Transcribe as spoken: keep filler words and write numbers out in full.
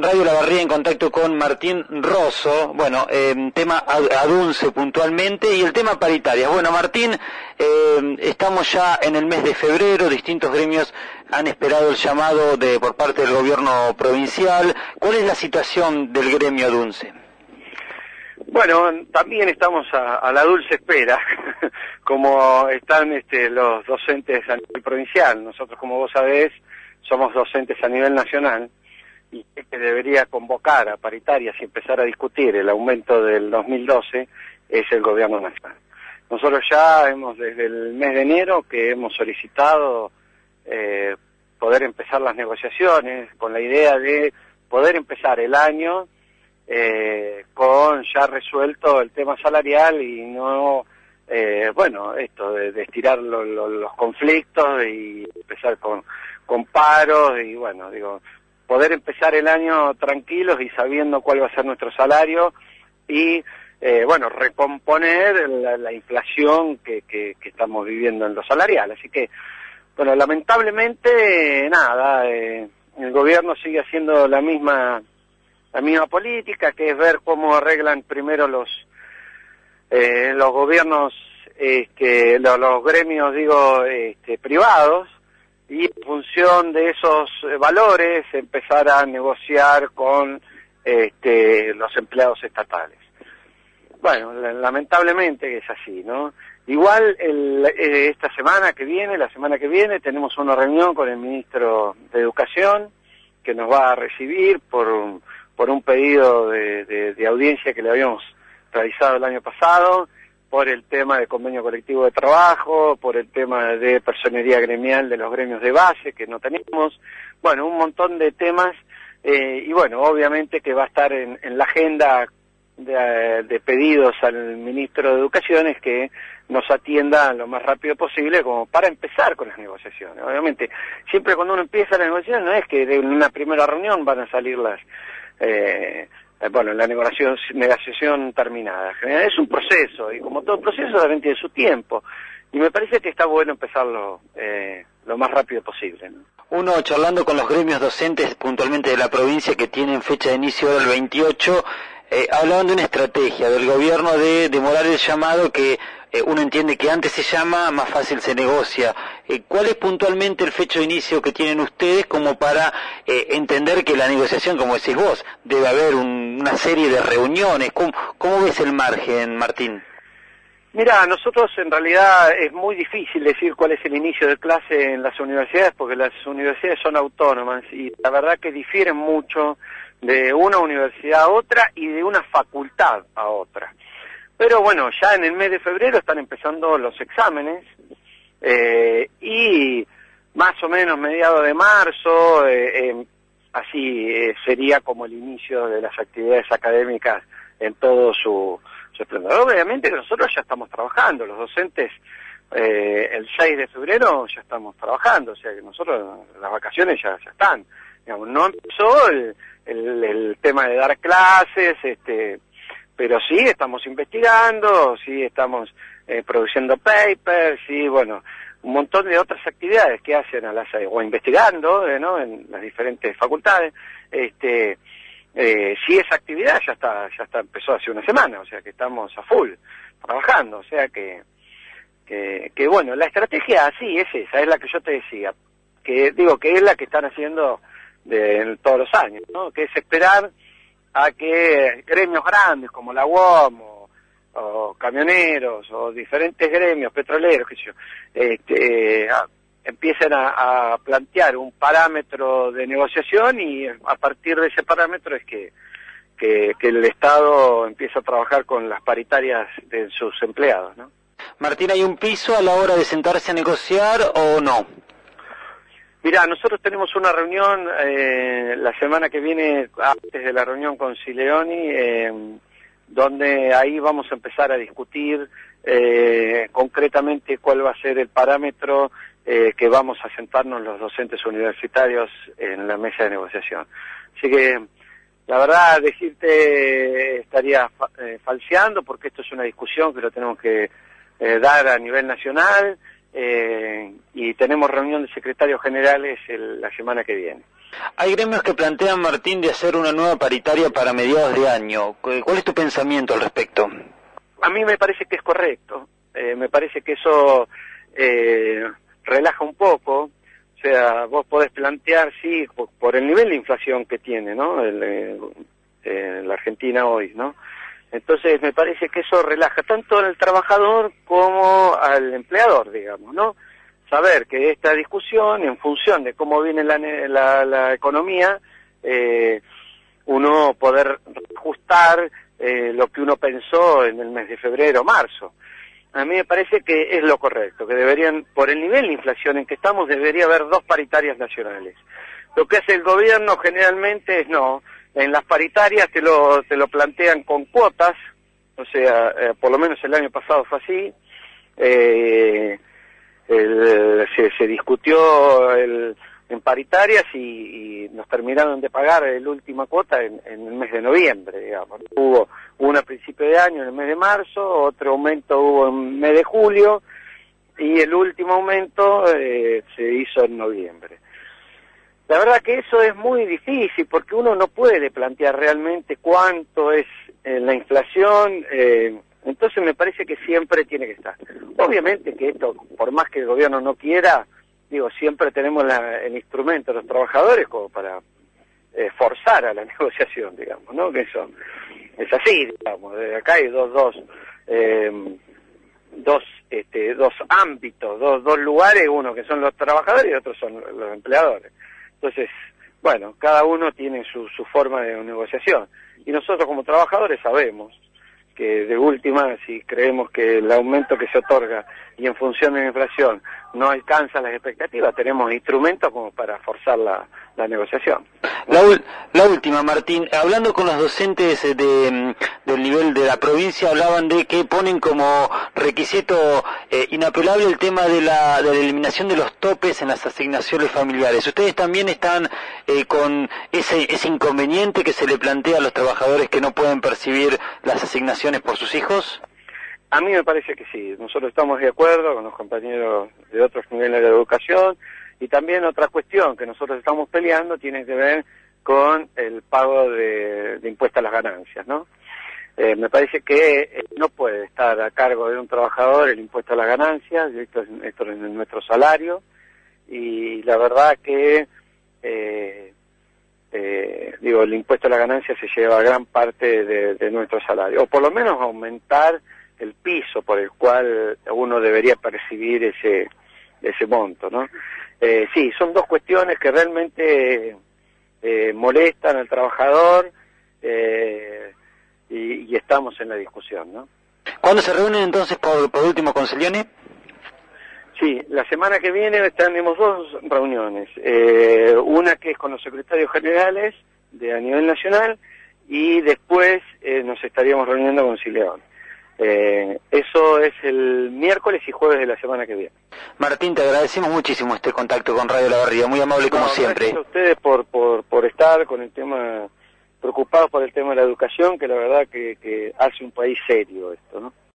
Radio La Barría en contacto con Martín Rosso, bueno, eh, tema ADUNCE puntualmente y el tema paritarias. Bueno, Martín, eh, estamos ya en el mes de febrero, distintos gremios han esperado el llamado de por parte del gobierno provincial. ¿Cuál es la situación del gremio ADUNCE? Bueno, también estamos a, a la dulce espera, como están este, los docentes a nivel provincial. Nosotros, como vos sabés, somos docentes a nivel nacional y que debería convocar a paritarias y empezar a discutir el aumento del dos mil doce es el gobierno nacional. Nosotros ya hemos, desde el mes de enero, que hemos solicitado eh, poder empezar las negociaciones con la idea de poder empezar el año Eh, con ya resuelto el tema salarial y no, eh, bueno, esto de, de estirar lo, lo, los conflictos y empezar con, con paros y bueno, digo, poder empezar el año tranquilos y sabiendo cuál va a ser nuestro salario y, eh, bueno, recomponer la, la inflación que, que, que estamos viviendo en lo salarial. Así que, bueno, lamentablemente, nada, eh, el gobierno sigue haciendo la misma la misma política, que es ver cómo arreglan primero los eh, los gobiernos, este, los, los gremios, digo, este, privados, y en función de esos valores empezar a negociar con este, los empleados estatales. Bueno, lamentablemente es así, ¿no? Igual el, esta semana que viene, la semana que viene, tenemos una reunión con el ministro de Educación, que nos va a recibir por un por un pedido de, de, de audiencia que le habíamos realizado el año pasado, por el tema de convenio colectivo de trabajo, por el tema de personería gremial de los gremios de base que no tenemos, bueno, un montón de temas, eh, y bueno, obviamente que va a estar en, en la agenda de, de pedidos al ministro de Educación es que nos atienda lo más rápido posible como para empezar con las negociaciones. Obviamente, siempre cuando uno empieza la negociación no es que de una primera reunión van a salir las Eh, bueno, la negociación, negociación terminada. Es un proceso, y como todo proceso también tiene su tiempo, y me parece que está bueno empezarlo eh, lo más rápido posible, ¿no? Uno, charlando con los gremios docentes puntualmente de la provincia que tienen fecha de inicio ahora el veintiocho, eh, hablaban de una estrategia del gobierno de demorar el llamado que eh, uno entiende que antes se llama, más fácil se negocia. Eh, ¿Cuál es puntualmente el fecha de inicio que tienen ustedes como para eh, entender que la negociación, como decís vos, debe haber un, una serie de reuniones? ¿Cómo, cómo ves el margen, Martín? Mira, nosotros en realidad es muy difícil decir cuál es el inicio de clase en las universidades porque las universidades son autónomas y la verdad que difieren mucho de una universidad a otra y de una facultad a otra. Pero bueno, ya en el mes de febrero están empezando los exámenes eh, y más o menos mediados de marzo, eh, eh, así eh, sería como el inicio de las actividades académicas en todo su, su esplendor. Obviamente nosotros ya estamos trabajando, los docentes eh, el seis de febrero ya estamos trabajando, o sea que nosotros las vacaciones ya, ya están. Digamos, no empezó el, el, el tema de dar clases, este pero sí estamos investigando, sí estamos eh, produciendo papers, sí, bueno, un montón de otras actividades que hacen a las, o investigando, eh, ¿no? En las diferentes facultades, este, eh, sí esa actividad ya está, ya está, empezó hace una semana, o sea que estamos a full, trabajando, o sea que, que, que bueno, la estrategia sí es esa, es la que yo te decía, que digo que es la que están haciendo de, todos los años, ¿no? Que es esperar a que gremios grandes como la U O M o, o camioneros o diferentes gremios petroleros, qué sé yo, este, a, empiecen a, a plantear un parámetro de negociación y a partir de ese parámetro es que, que, que el Estado empieza a trabajar con las paritarias de sus empleados, ¿no? Martín, ¿hay un piso a la hora de sentarse a negociar o no? Mirá, nosotros tenemos una reunión eh, la semana que viene, antes de la reunión con Sileoni, eh, donde ahí vamos a empezar a discutir eh, concretamente cuál va a ser el parámetro eh, que vamos a sentarnos los docentes universitarios en la mesa de negociación. Así que, la verdad, decirte estaría fa eh, falseando, porque esto es una discusión que lo tenemos que eh, dar a nivel nacional, eh, y tenemos reunión de secretarios generales el, la semana que viene. Hay gremios que plantean, Martín, de hacer una nueva paritaria para mediados de año. ¿Cuál es tu pensamiento al respecto? A mí me parece que es correcto, eh, me parece que eso eh, relaja un poco, o sea, vos podés plantear, sí, por, por el nivel de inflación que tiene, ¿no?, el, eh, eh, la Argentina hoy, ¿no? Entonces me parece que eso relaja tanto al trabajador como al empleador, digamos, ¿no? Saber que esta discusión, en función de cómo viene la, la, la economía, eh, uno poder ajustar eh, lo que uno pensó en el mes de febrero o marzo. A mí me parece que es lo correcto, que deberían, por el nivel de inflación en que estamos, debería haber dos paritarias nacionales. Lo que hace el gobierno generalmente es no, en las paritarias te lo, te lo plantean con cuotas, o sea, eh, por lo menos el año pasado fue así, eh, el, se, se discutió el, en paritarias y, y nos terminaron de pagar la última cuota en, en el mes de noviembre, digamos. Hubo una a principio de año en el mes de marzo, otro aumento hubo en el mes de julio y el último aumento eh, se hizo en noviembre. La verdad que eso es muy difícil porque uno no puede plantear realmente cuánto es eh, la inflación, eh, entonces me parece que siempre tiene que estar. Obviamente que esto, por más que el gobierno no quiera, digo, siempre tenemos la, el instrumento de los trabajadores como para eh, forzar a la negociación, digamos, ¿no? Que eso es así, digamos, de acá hay dos, dos, eh, dos, este, dos ámbitos, dos, dos lugares, uno que son los trabajadores y otros son los empleadores. Entonces, bueno, cada uno tiene su, su forma de negociación. Y nosotros como trabajadores sabemos que de última, si creemos que el aumento que se otorga y en función de la inflación no alcanza las expectativas, tenemos instrumentos como para forzar la, la negociación. La, la última, Martín, hablando con los docentes de, del nivel de la provincia, hablaban de que ponen como requisito eh, inapelable el tema de la, de la eliminación de los topes en las asignaciones familiares. ¿Ustedes también están eh, con ese, ese inconveniente que se le plantea a los trabajadores que no pueden percibir las asignaciones por sus hijos? A mí me parece que sí, nosotros estamos de acuerdo con los compañeros de otros niveles de educación y también otra cuestión que nosotros estamos peleando tiene que ver con el pago de, de impuestos a las ganancias, ¿no? Eh, me parece que eh, no puede estar a cargo de un trabajador el impuesto a las ganancias, esto es, esto es nuestro salario y la verdad que, eh, eh, digo, el impuesto a las ganancias se lleva gran parte de, de nuestro salario, o por lo menos aumentar el piso por el cual uno debería percibir ese ese monto, ¿no? Eh, sí, son dos cuestiones que realmente eh, molestan al trabajador eh, y, y estamos en la discusión, ¿no? ¿Cuándo se reúnen entonces por, por último con Celione? Sí, la semana que viene tenemos dos reuniones, eh, una que es con los secretarios generales de a nivel nacional y después eh, nos estaríamos reuniendo con Sileón. Eh, eso es el miércoles y jueves de la semana que viene. Martín, te agradecemos muchísimo este contacto con Radio La Barriga, muy amable como no, siempre. Gracias a ustedes por, por, por estar con el tema, preocupados por el tema de la educación, que la verdad que, que hace un país serio esto, ¿no?